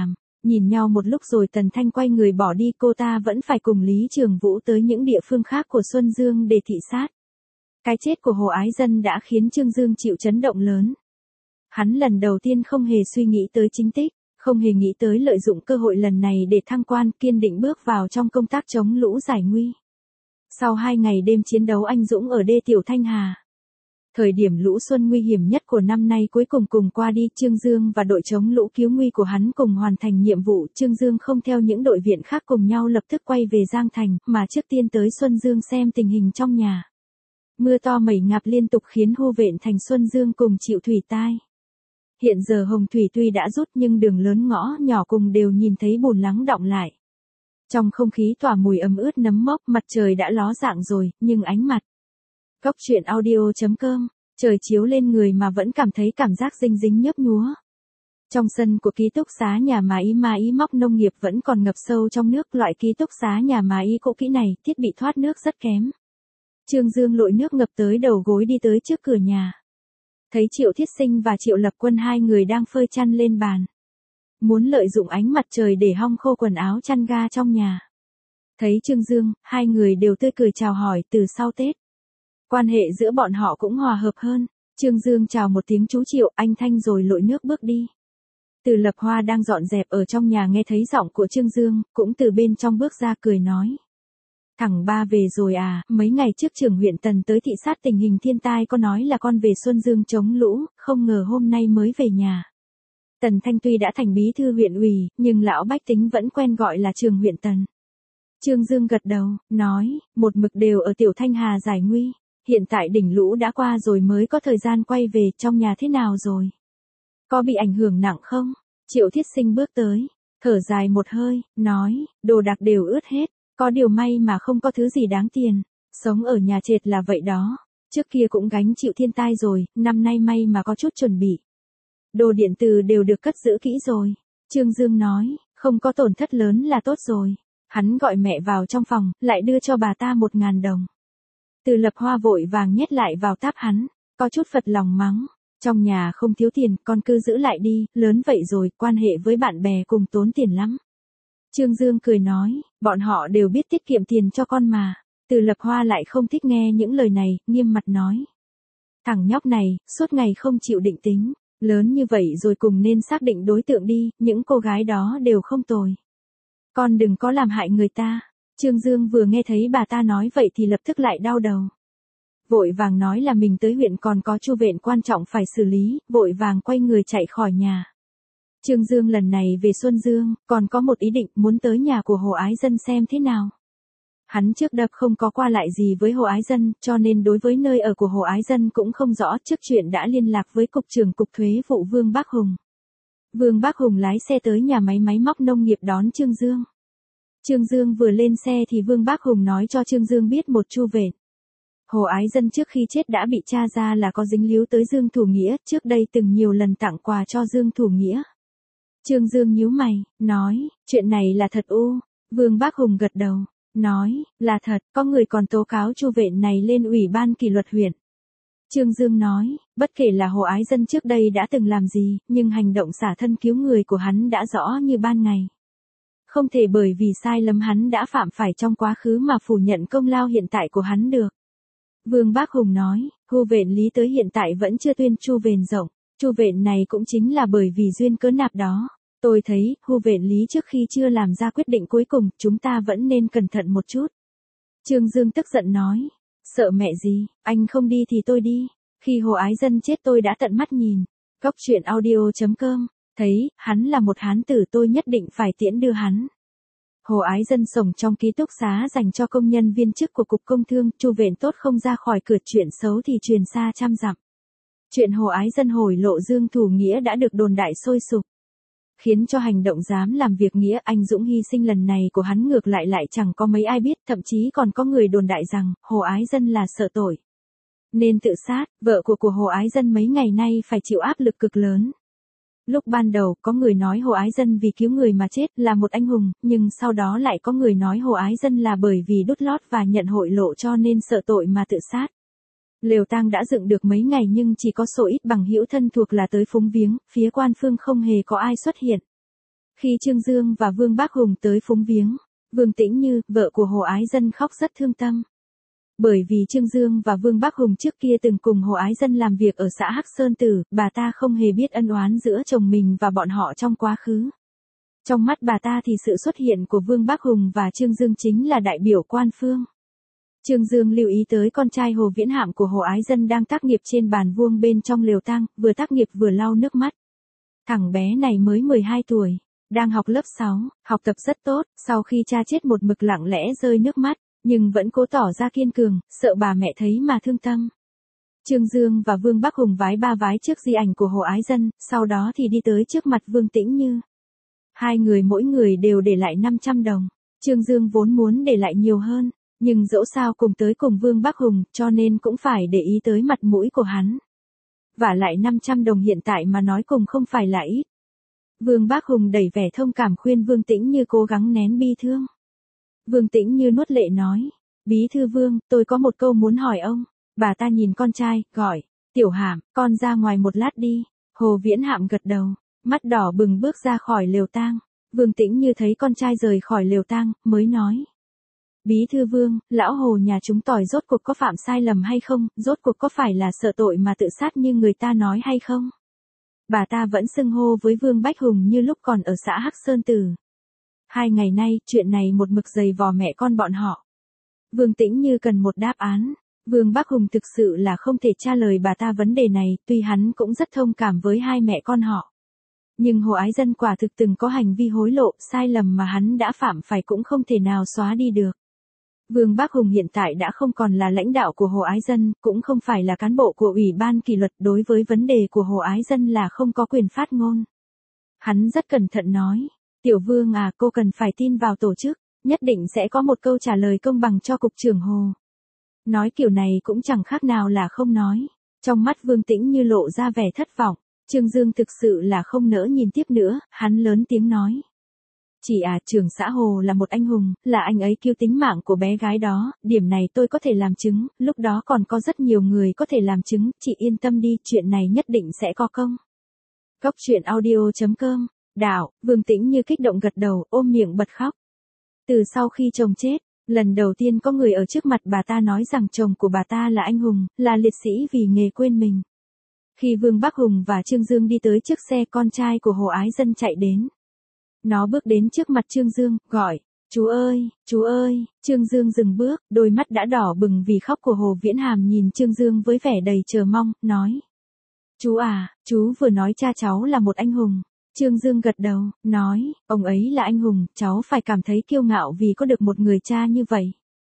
Nhìn nhau một lúc rồi Tần Thanh quay người bỏ đi, cô ta vẫn phải cùng Lý Trường Vũ tới những địa phương khác của Xuân Dương để thị sát. Cái chết của Hồ Ái Dân đã khiến Trương Dương chịu chấn động lớn. Hắn lần đầu tiên không hề suy nghĩ tới chính tích, không hề nghĩ tới lợi dụng cơ hội lần này để thăng quan, kiên định bước vào trong công tác chống lũ giải nguy. Sau hai ngày đêm chiến đấu anh dũng ở đê Tiểu Thanh Hà, thời điểm lũ xuân nguy hiểm nhất của năm nay cuối cùng cùng qua đi, Trương Dương và đội chống lũ cứu nguy của hắn cùng hoàn thành nhiệm vụ. Trương Dương không theo những đội viện khác cùng nhau lập tức quay về Giang Thành, mà trước tiên tới Xuân Dương xem tình hình trong nhà. Mưa to mẩy ngạp liên tục khiến Hu Vện thành Xuân Dương cùng chịu thủy tai. Hiện giờ hồng thủy tuy đã rút nhưng đường lớn ngõ nhỏ cùng đều nhìn thấy bùn lắng đọng lại. Trong không khí tỏa mùi ẩm ướt nấm mốc, mặt trời đã ló dạng rồi, nhưng ánh mặt. Cốc truyện audio chấm com, trời chiếu lên người mà vẫn cảm thấy cảm giác dinh dính nhấp nhúa. Trong sân của ký túc xá nhà má Ý má Ý móc nông nghiệp vẫn còn ngập sâu trong nước, loại ký túc xá nhà má Ý cũ kỹ này, thiết bị thoát nước rất kém. Trương Dương lội nước ngập tới đầu gối đi tới trước cửa nhà. Thấy Triệu Thiết Sinh và Triệu Lập Quân hai người đang phơi chăn lên bàn. Muốn lợi dụng ánh mặt trời để hong khô quần áo chăn ga trong nhà. Thấy Trương Dương, hai người đều tươi cười chào hỏi. Từ sau Tết, quan hệ giữa bọn họ cũng hòa hợp hơn. Trương Dương chào một tiếng chú Triệu, anh Thanh rồi lội nước bước đi. Từ Lập Hoa đang dọn dẹp ở trong nhà nghe thấy giọng của Trương Dương, cũng từ bên trong bước ra cười nói. Thằng ba về rồi à, mấy ngày trước trưởng huyện Tần tới thị sát tình hình thiên tai có nói là con về Xuân Dương chống lũ, không ngờ hôm nay mới về nhà. Tần Thanh tuy đã thành bí thư huyện ủy, nhưng lão bách tính vẫn quen gọi là trưởng huyện Tần. Trương Dương gật đầu, nói, một mực đều ở Tiểu Thanh Hà giải nguy, hiện tại đỉnh lũ đã qua rồi mới có thời gian quay về, trong nhà thế nào rồi? Có bị ảnh hưởng nặng không? Triệu Thiết Sinh bước tới, thở dài một hơi, nói, đồ đạc đều ướt hết. Có điều may mà không có thứ gì đáng tiền, sống ở nhà trệt là vậy đó, trước kia cũng gánh chịu thiên tai rồi, năm nay may mà có chút chuẩn bị. Đồ điện tử đều được cất giữ kỹ rồi. Trương Dương nói, không có tổn thất lớn là tốt rồi. Hắn gọi mẹ vào trong phòng, lại đưa cho bà ta một ngàn đồng. Từ Lập Hoa vội vàng nhét lại vào táp hắn, có chút phật lòng mắng. Trong nhà không thiếu tiền, con cứ giữ lại đi, lớn vậy rồi, quan hệ với bạn bè cùng tốn tiền lắm. Trương Dương cười nói, bọn họ đều biết tiết kiệm tiền cho con mà. Từ Lập Hoa lại không thích nghe những lời này, nghiêm mặt nói. Thằng nhóc này, suốt ngày không chịu định tính, lớn như vậy rồi cùng nên xác định đối tượng đi, những cô gái đó đều không tồi. Con đừng có làm hại người ta. Trương Dương vừa nghe thấy bà ta nói vậy thì lập tức lại đau đầu. Vội vàng nói là mình tới huyện còn có chu Vện quan trọng phải xử lý, vội vàng quay người chạy khỏi nhà. Trương Dương lần này về Xuân Dương, còn có một ý định muốn tới nhà của Hồ Ái Dân xem thế nào. Hắn trước đập không có qua lại gì với Hồ Ái Dân, cho nên đối với nơi ở của Hồ Ái Dân cũng không rõ. Trước chuyện đã liên lạc với Cục trưởng Cục Thuế vụ Vương Bác Hùng. Vương Bác Hùng lái xe tới nhà máy máy móc nông nghiệp đón Trương Dương. Trương Dương vừa lên xe thì Vương Bác Hùng nói cho Trương Dương biết một chu Vện. Hồ Ái Dân trước khi chết đã bị tra ra là có dính líu tới Dương Thủ Nghĩa, trước đây từng nhiều lần tặng quà cho Dương Thủ Nghĩa. Trương Dương nhíu mày, nói, chuyện này là thật u? Vương Bác Hùng gật đầu, nói, là thật, có người còn tố cáo chu Vện này lên Ủy ban kỷ luật huyện. Trương Dương nói, bất kể là Hồ Ái Dân trước đây đã từng làm gì, nhưng hành động xả thân cứu người của hắn đã rõ như ban ngày. Không thể bởi vì sai lầm hắn đã phạm phải trong quá khứ mà phủ nhận công lao hiện tại của hắn được. Vương Bác Hùng nói, Hu Vện lý tới hiện tại vẫn chưa tuyên chu Vện rộng. Chu Vện này cũng chính là bởi vì duyên cớ nạp đó. Tôi thấy, Hu Vện lý trước khi chưa làm ra quyết định cuối cùng, chúng ta vẫn nên cẩn thận một chút. Trương Dương tức giận nói, sợ mẹ gì, anh không đi thì tôi đi. Khi Hồ Ái Dân chết tôi đã tận mắt nhìn. Cốc truyện audio chấm com, thấy, hắn là một hán tử tôi nhất định phải tiễn đưa hắn. Hồ Ái Dân sống trong ký túc xá dành cho công nhân viên chức của Cục Công Thương, chu Vện tốt không ra khỏi cửa, chuyện xấu thì truyền xa trăm dặm. Chuyện Hồ Ái Dân hồi lộ Dương Thủ Nghĩa đã được đồn đại sôi sục, khiến cho hành động dám làm việc nghĩa anh dũng hy sinh lần này của hắn ngược lại lại chẳng có mấy ai biết, thậm chí còn có người đồn đại rằng Hồ Ái Dân là sợ tội nên tự sát. Vợ của của Hồ Ái Dân mấy ngày nay phải chịu áp lực cực lớn. Lúc ban đầu có người nói Hồ Ái Dân vì cứu người mà chết là một anh hùng, nhưng sau đó lại có người nói Hồ Ái Dân là bởi vì đút lót và nhận hội lộ cho nên sợ tội mà tự sát. Lều tang đã dựng được mấy ngày nhưng chỉ có số ít bằng hữu thân thuộc là tới phúng viếng, phía quan phương không hề có ai xuất hiện. Khi Trương Dương và Vương Bác Hùng tới phúng viếng, Vương Tĩnh Như, vợ của Hồ Ái Dân khóc rất thương tâm. Bởi vì Trương Dương và Vương Bác Hùng trước kia từng cùng Hồ Ái Dân làm việc ở xã Hắc Sơn Tử, bà ta không hề biết ân oán giữa chồng mình và bọn họ trong quá khứ. Trong mắt bà ta thì sự xuất hiện của Vương Bác Hùng và Trương Dương chính là đại biểu quan phương. Trương Dương lưu ý tới con trai Hồ Viễn Hạm của Hồ Ái Dân đang tác nghiệp trên bàn vuông bên trong lều tang, vừa tác nghiệp vừa lau nước mắt. Thằng bé này mới mười hai tuổi, đang học lớp sáu, học tập rất tốt, sau khi cha chết một mực lặng lẽ rơi nước mắt, nhưng vẫn cố tỏ ra kiên cường, sợ bà mẹ thấy mà thương tâm. Trương Dương và Vương Bác Hùng vái ba vái trước di ảnh của Hồ Ái Dân, sau đó thì đi tới trước mặt Vương Tĩnh Như. Hai người mỗi người đều để lại năm trăm đồng. Trương Dương vốn muốn để lại nhiều hơn, nhưng dẫu sao cùng tới cùng Vương Bác Hùng, cho nên cũng phải để ý tới mặt mũi của hắn. Vả lại năm trăm đồng hiện tại mà nói cùng không phải là ít. Vương Bác Hùng đẩy vẻ thông cảm khuyên Vương Tĩnh Như cố gắng nén bi thương. Vương Tĩnh Như nuốt lệ nói, Bí thư Vương, tôi có một câu muốn hỏi ông. Bà ta nhìn con trai, gọi, Tiểu Hạm, con ra ngoài một lát đi. Hồ Viễn Hạm gật đầu, mắt đỏ bừng bước ra khỏi lều tang. Vương Tĩnh Như thấy con trai rời khỏi lều tang, mới nói. Bí thư Vương, lão Hồ nhà chúng tỏi rốt cuộc có phạm sai lầm hay không, rốt cuộc có phải là sợ tội mà tự sát như người ta nói hay không? Bà ta vẫn xưng hô với Vương Bách Hùng như lúc còn ở xã Hắc Sơn Tử. Hai ngày nay, chuyện này một mực dày vò mẹ con bọn họ. Vương Tĩnh Như cần một đáp án. Vương Bác Hùng thực sự là không thể trả lời bà ta vấn đề này, tuy hắn cũng rất thông cảm với hai mẹ con họ. Nhưng Hồ Ái Dân quả thực từng có hành vi hối lộ, sai lầm mà hắn đã phạm phải cũng không thể nào xóa đi được. Vương Bác Hùng hiện tại đã không còn là lãnh đạo của Hồ Ái Dân, cũng không phải là cán bộ của Ủy ban kỷ luật, đối với vấn đề của Hồ Ái Dân là không có quyền phát ngôn. Hắn rất cẩn thận nói, Tiểu Vương à, cô cần phải tin vào tổ chức, nhất định sẽ có một câu trả lời công bằng cho cục trưởng Hồ. Nói kiểu này cũng chẳng khác nào là không nói. Trong mắt Vương Tĩnh Như lộ ra vẻ thất vọng. Trương Dương thực sự là không nỡ nhìn tiếp nữa, hắn lớn tiếng nói. Chị à, trưởng xã Hồ là một anh hùng, là anh ấy cứu tính mạng của bé gái đó, điểm này tôi có thể làm chứng, lúc đó còn có rất nhiều người có thể làm chứng, chị yên tâm đi, chuyện này nhất định sẽ có công. Cốc truyện audio chấm com, đạo, Vương Tĩnh Như kích động gật đầu, ôm miệng bật khóc. Từ sau khi chồng chết, lần đầu tiên có người ở trước mặt bà ta nói rằng chồng của bà ta là anh hùng, là liệt sĩ vì nghề quên mình. Khi Vương Bác Hùng và Trương Dương đi tới trước xe, con trai của Hồ Ái Dân chạy đến. Nó bước đến trước mặt Trương Dương, gọi, chú ơi, chú ơi, Trương Dương dừng bước, đôi mắt đã đỏ bừng vì khóc của Hồ Viễn Hàm nhìn Trương Dương với vẻ đầy chờ mong, nói. Chú à, chú vừa nói cha cháu là một anh hùng. Trương Dương gật đầu, nói, ông ấy là anh hùng, cháu phải cảm thấy kiêu ngạo vì có được một người cha như vậy.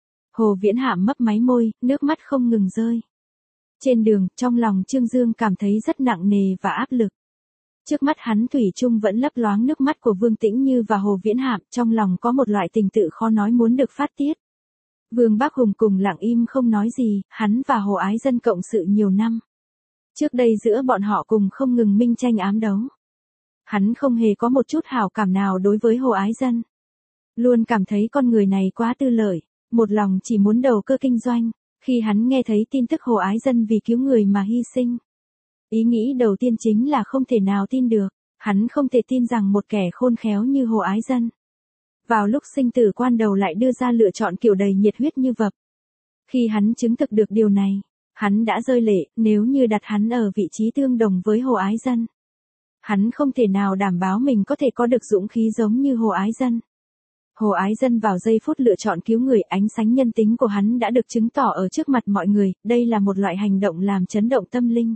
Hồ Viễn Hạm mấp máy môi, nước mắt không ngừng rơi. Trên đường, trong lòng Trương Dương cảm thấy rất nặng nề và áp lực. Trước mắt hắn thủy chung vẫn lấp loáng nước mắt của Vương Tĩnh Như và Hồ Viễn Hạm, trong lòng có một loại tình tự khó nói muốn được phát tiết. Vương Bác Hùng cùng lặng im không nói gì, hắn và Hồ Ái Dân cộng sự nhiều năm. Trước đây giữa bọn họ cùng không ngừng minh tranh ám đấu. Hắn không hề có một chút hảo cảm nào đối với Hồ Ái Dân. Luôn cảm thấy con người này quá tư lợi, một lòng chỉ muốn đầu cơ kinh doanh. Khi hắn nghe thấy tin tức Hồ Ái Dân vì cứu người mà hy sinh. Ý nghĩ đầu tiên chính là không thể nào tin được. Hắn không thể tin rằng một kẻ khôn khéo như Hồ Ái Dân. Vào lúc sinh tử quan đầu lại đưa ra lựa chọn kiểu đầy nhiệt huyết như vậy. Khi hắn chứng thực được điều này, hắn đã rơi lệ, nếu như đặt hắn ở vị trí tương đồng với Hồ Ái Dân. Hắn không thể nào đảm bảo mình có thể có được dũng khí giống như Hồ Ái Dân. Hồ Ái Dân vào giây phút lựa chọn cứu người, ánh sáng nhân tính của hắn đã được chứng tỏ ở trước mặt mọi người, đây là một loại hành động làm chấn động tâm linh.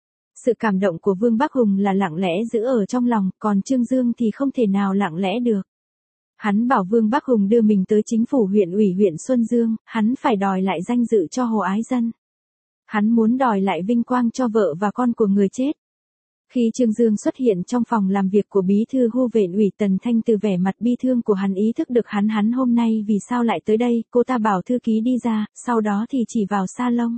Sự cảm động của Vương Bác Hùng là lặng lẽ giữ ở trong lòng, còn Trương Dương thì không thể nào lặng lẽ được. Hắn bảo Vương Bác Hùng đưa mình tới chính phủ huyện ủy huyện Xuân Dương, hắn phải đòi lại danh dự cho Hồ Ái Dân. Hắn muốn đòi lại vinh quang cho vợ và con của người chết. Khi Trương Dương xuất hiện trong phòng làm việc của bí thư Hu Viện ủy Tần Thanh, từ vẻ mặt bi thương của hắn ý thức được hắn hắn hôm nay vì sao lại tới đây, cô ta bảo thư ký đi ra, sau đó thì chỉ vào salon.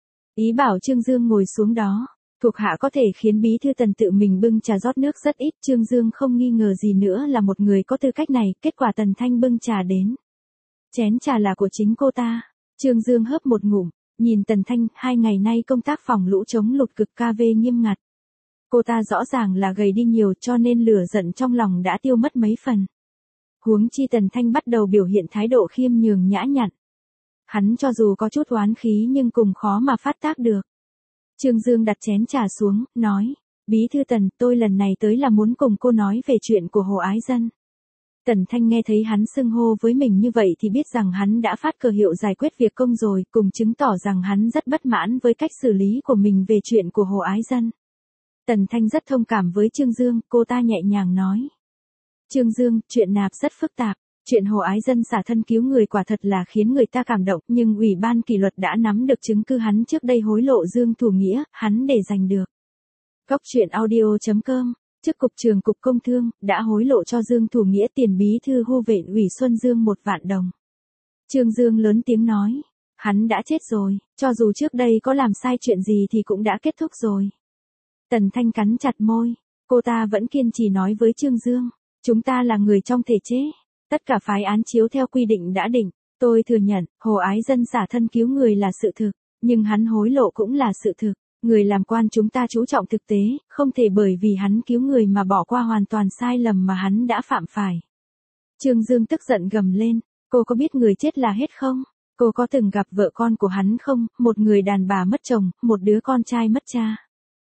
Ý bảo Trương Dương ngồi xuống đó, thuộc hạ có thể khiến bí thư Tần tự mình bưng trà rót nước rất ít, Trương Dương không nghi ngờ gì nữa là một người có tư cách này, kết quả Tần Thanh bưng trà đến. Chén trà là của chính cô ta, Trương Dương hớp một ngụm, nhìn Tần Thanh, hai ngày nay công tác phòng lũ chống lụt cực ca vê nghiêm ngặt. Cô ta rõ ràng là gầy đi nhiều cho nên lửa giận trong lòng đã tiêu mất mấy phần. Huống chi Tần Thanh bắt đầu biểu hiện thái độ khiêm nhường nhã nhặn. Hắn cho dù có chút oán khí nhưng cùng khó mà phát tác được. Trương Dương đặt chén trà xuống, nói, Bí thư Tần, tôi lần này tới là muốn cùng cô nói về chuyện của Hồ Ái Dân. Tần Thanh nghe thấy hắn xưng hô với mình như vậy thì biết rằng hắn đã phát cờ hiệu giải quyết việc công rồi, cùng chứng tỏ rằng hắn rất bất mãn với cách xử lý của mình về chuyện của Hồ Ái Dân. Tần Thanh rất thông cảm với Trương Dương, cô ta nhẹ nhàng nói. Trương Dương, chuyện nạp rất phức tạp. Chuyện Hồ Ái Dân xả thân cứu người quả thật là khiến người ta cảm động, nhưng Ủy ban kỷ luật đã nắm được chứng cứ hắn trước đây hối lộ Dương Thủ Nghĩa, hắn để giành được. Góc truyện audio chấm com, trước Cục trưởng Cục Công Thương, đã hối lộ cho Dương Thủ Nghĩa tiền bí thư Hu Vệ ủy Xuân Dương một vạn đồng. Trương Dương lớn tiếng nói, hắn đã chết rồi, cho dù trước đây có làm sai chuyện gì thì cũng đã kết thúc rồi. Tần Thanh cắn chặt môi, cô ta vẫn kiên trì nói với Trương Dương, chúng ta là người trong thể chế. Tất cả phái án chiếu theo quy định đã định, tôi thừa nhận, Hồ Ái Dân xả thân cứu người là sự thực, nhưng hắn hối lộ cũng là sự thực. Người làm quan chúng ta chú trọng thực tế, không thể bởi vì hắn cứu người mà bỏ qua hoàn toàn sai lầm mà hắn đã phạm phải. Trương Dương tức giận gầm lên, cô có biết người chết là hết không? Cô có từng gặp vợ con của hắn không? Một người đàn bà mất chồng, một đứa con trai mất cha.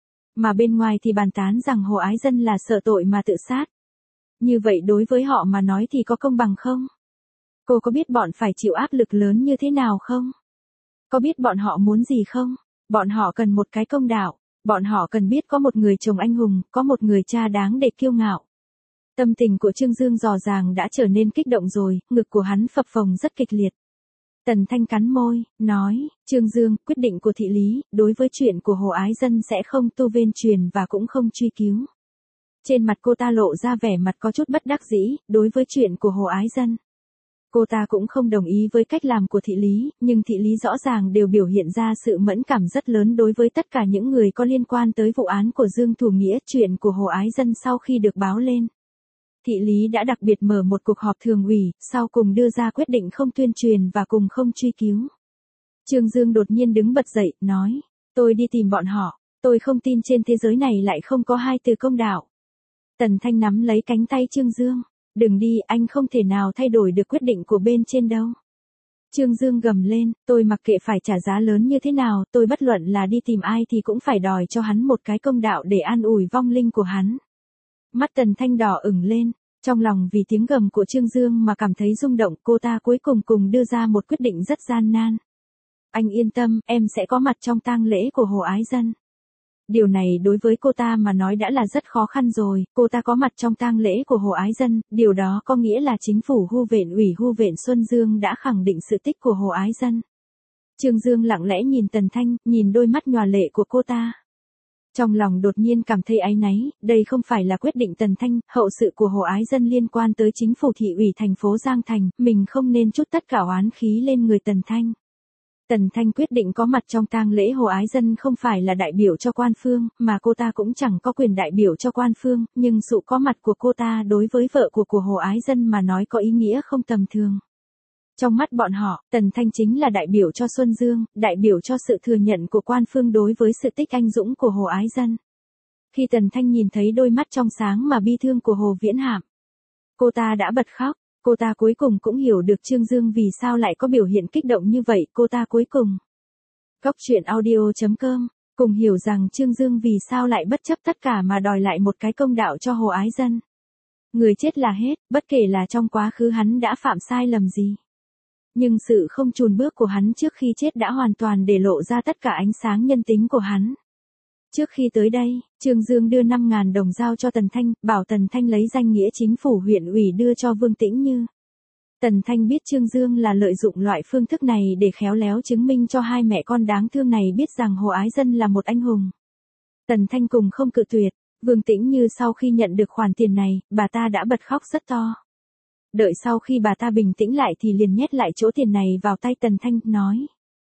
Mà bên ngoài thì bàn tán rằng Hồ Ái Dân là sợ tội mà tự sát. Như vậy đối với họ mà nói thì có công bằng không? Cô có biết bọn phải chịu áp lực lớn như thế nào không? Có biết bọn họ muốn gì không? Bọn họ cần một cái công đạo, bọn họ cần biết có một người chồng anh hùng, có một người cha đáng để kiêu ngạo. Tâm tình của Trương Dương rõ ràng đã trở nên kích động rồi, ngực của hắn phập phồng rất kịch liệt. Tần Thanh cắn môi, nói, Trương Dương, quyết định của thị lý, đối với chuyện của Hồ Ái Dân sẽ không tu viên truyền và cũng không truy cứu. Trên mặt cô ta lộ ra vẻ mặt có chút bất đắc dĩ, đối với chuyện của Hồ Ái Dân. Cô ta cũng không đồng ý với cách làm của thị lý, nhưng thị lý rõ ràng đều biểu hiện ra sự mẫn cảm rất lớn đối với tất cả những người có liên quan tới vụ án của Dương Thủ Nghĩa. Chuyện của Hồ Ái Dân sau khi được báo lên, thị lý đã đặc biệt mở một cuộc họp thường ủy, sau cùng đưa ra quyết định không tuyên truyền và cùng không truy cứu. Trương Dương đột nhiên đứng bật dậy, nói, tôi đi tìm bọn họ, tôi không tin trên thế giới này lại không có hai từ công đạo. Tần Thanh nắm lấy cánh tay Trương Dương. Đừng đi, anh không thể nào thay đổi được quyết định của bên trên đâu. Trương Dương gầm lên, tôi mặc kệ phải trả giá lớn như thế nào, tôi bất luận là đi tìm ai thì cũng phải đòi cho hắn một cái công đạo để an ủi vong linh của hắn. Mắt Tần Thanh đỏ ửng lên, trong lòng vì tiếng gầm của Trương Dương mà cảm thấy rung động, cô ta cuối cùng cùng đưa ra một quyết định rất gian nan. Anh yên tâm, em sẽ có mặt trong tang lễ của Hồ Ái Dân. Điều này đối với cô ta mà nói đã là rất khó khăn rồi, cô ta có mặt trong tang lễ của Hồ Ái Dân, điều đó có nghĩa là chính phủ Hu Vệ ủy Hu Vệ Xuân Dương đã khẳng định sự tích của Hồ Ái Dân. Trương Dương lặng lẽ nhìn Tần Thanh, nhìn đôi mắt nhòa lệ của cô ta. Trong lòng đột nhiên cảm thấy áy náy, đây không phải là quyết định Tần Thanh, hậu sự của Hồ Ái Dân liên quan tới chính phủ thị ủy thành phố Giang Thành, mình không nên trút tất cả oán khí lên người Tần Thanh. Tần Thanh quyết định có mặt trong tang lễ Hồ Ái Dân không phải là đại biểu cho quan phương, mà cô ta cũng chẳng có quyền đại biểu cho quan phương, nhưng sự có mặt của cô ta đối với vợ của của Hồ Ái Dân mà nói có ý nghĩa không tầm thường. Trong mắt bọn họ, Tần Thanh chính là đại biểu cho Xuân Dương, đại biểu cho sự thừa nhận của quan phương đối với sự tích anh dũng của Hồ Ái Dân. Khi Tần Thanh nhìn thấy đôi mắt trong sáng mà bi thương của Hồ Viễn Hạm, cô ta đã bật khóc. Cô ta cuối cùng cũng hiểu được Trương Dương vì sao lại có biểu hiện kích động như vậy, cô ta cuối cùng. Góc truyện audio chấm com, cùng hiểu rằng Trương Dương vì sao lại bất chấp tất cả mà đòi lại một cái công đạo cho Hồ Ái Dân. Người chết là hết, bất kể là trong quá khứ hắn đã phạm sai lầm gì. Nhưng sự không chùn bước của hắn trước khi chết đã hoàn toàn để lộ ra tất cả ánh sáng nhân tính của hắn. Trước khi tới đây, Trương Dương đưa năm nghìn đồng giao cho Tần Thanh, bảo Tần Thanh lấy danh nghĩa chính phủ huyện ủy đưa cho Vương Tĩnh Như. Tần Thanh biết Trương Dương là lợi dụng loại phương thức này để khéo léo chứng minh cho hai mẹ con đáng thương này biết rằng Hồ Ái Dân là một anh hùng. Tần Thanh cùng không cự tuyệt, Vương Tĩnh Như sau khi nhận được khoản tiền này, bà ta đã bật khóc rất to. Đợi sau khi bà ta bình tĩnh lại thì liền nhét lại chỗ tiền này vào tay Tần Thanh, nói.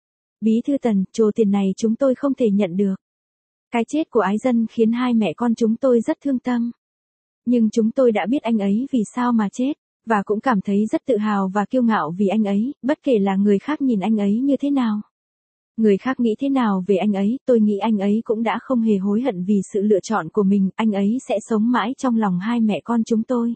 Bí thư Tần, chỗ tiền này chúng tôi không thể nhận được. Cái chết của Ái Dân khiến hai mẹ con chúng tôi rất thương tâm. Nhưng chúng tôi đã biết anh ấy vì sao mà chết, và cũng cảm thấy rất tự hào và kiêu ngạo vì anh ấy, bất kể là người khác nhìn anh ấy như thế nào. Người khác nghĩ thế nào về anh ấy, tôi nghĩ anh ấy cũng đã không hề hối hận vì sự lựa chọn của mình, anh ấy sẽ sống mãi trong lòng hai mẹ con chúng tôi.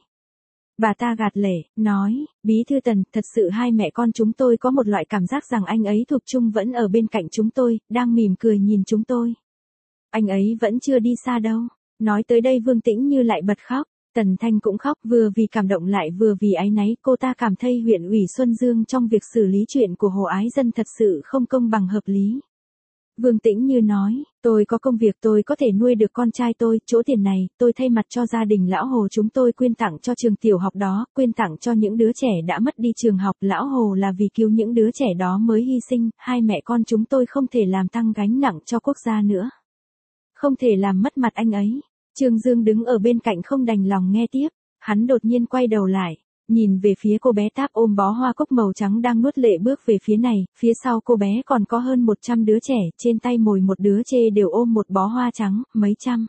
Bà ta gạt lệ, nói, bí thư Tần, thật sự hai mẹ con chúng tôi có một loại cảm giác rằng anh ấy Thục Trung vẫn ở bên cạnh chúng tôi, đang mỉm cười nhìn chúng tôi. Anh ấy vẫn chưa đi xa đâu. Nói tới đây Vương Tĩnh Như lại bật khóc. Tần Thanh cũng khóc, vừa vì cảm động lại vừa vì áy náy, cô ta cảm thấy huyện ủy Xuân Dương trong việc xử lý chuyện của Hồ Ái Dân thật sự không công bằng hợp lý. Vương Tĩnh Như nói, tôi có công việc, tôi có thể nuôi được con trai tôi, chỗ tiền này, tôi thay mặt cho gia đình lão Hồ chúng tôi quyên tặng cho trường tiểu học đó, quyên tặng cho những đứa trẻ đã mất đi trường học, lão Hồ là vì cứu những đứa trẻ đó mới hy sinh, hai mẹ con chúng tôi không thể làm tăng gánh nặng cho quốc gia nữa. Không thể làm mất mặt anh ấy. Trương Dương đứng ở bên cạnh không đành lòng nghe tiếp, hắn đột nhiên quay đầu lại, nhìn về phía cô bé Táp ôm bó hoa cúc màu trắng đang nuốt lệ bước về phía này, phía sau cô bé còn có hơn một trăm đứa trẻ, trên tay mồi một đứa chê đều ôm một bó hoa trắng, mấy trăm.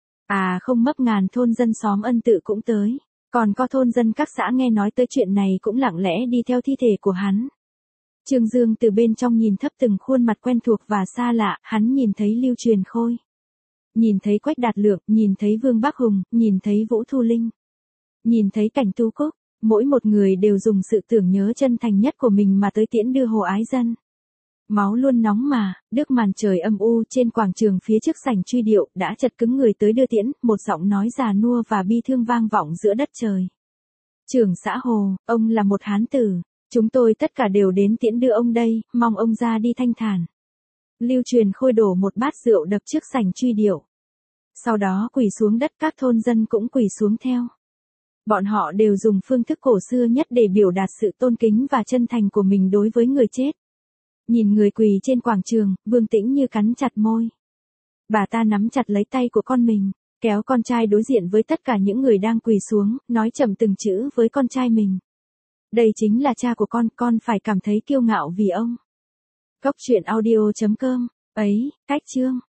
À không mấp ngàn thôn dân xóm Ân Tự cũng tới, còn có thôn dân các xã nghe nói tới chuyện này cũng lặng lẽ đi theo thi thể của hắn. Trương Dương từ bên trong nhìn thấp từng khuôn mặt quen thuộc và xa lạ, hắn nhìn thấy Lưu Truyền Khôi. Nhìn thấy Quách Đạt Lượng, nhìn thấy Vương Bắc Hùng, nhìn thấy Vũ Thu Linh. Nhìn thấy Cảnh Tu Cúc, mỗi một người đều dùng sự tưởng nhớ chân thành nhất của mình mà tới tiễn đưa Hồ Ái Dân. Máu luôn nóng mà, nước màn trời âm u trên quảng trường phía trước sảnh truy điệu đã chật cứng người tới đưa tiễn, một giọng nói già nua và bi thương vang vọng giữa đất trời. Trưởng xã Hồ, ông là một hán tử, chúng tôi tất cả đều đến tiễn đưa ông đây, mong ông ra đi thanh thản. Lưu Truyền Khôi đổ một bát rượu đập trước sảnh truy điệu. Sau đó quỳ xuống đất, các thôn dân cũng quỳ xuống theo. Bọn họ đều dùng phương thức cổ xưa nhất để biểu đạt sự tôn kính và chân thành của mình đối với người chết. Nhìn người quỳ trên quảng trường, Vương Tĩnh Như cắn chặt môi. Bà ta nắm chặt lấy tay của con mình, kéo con trai đối diện với tất cả những người đang quỳ xuống, nói chậm từng chữ với con trai mình. Đây chính là cha của con, con phải cảm thấy kiêu ngạo vì ông. Cốc truyện audio chấm com, ấy, cách chương.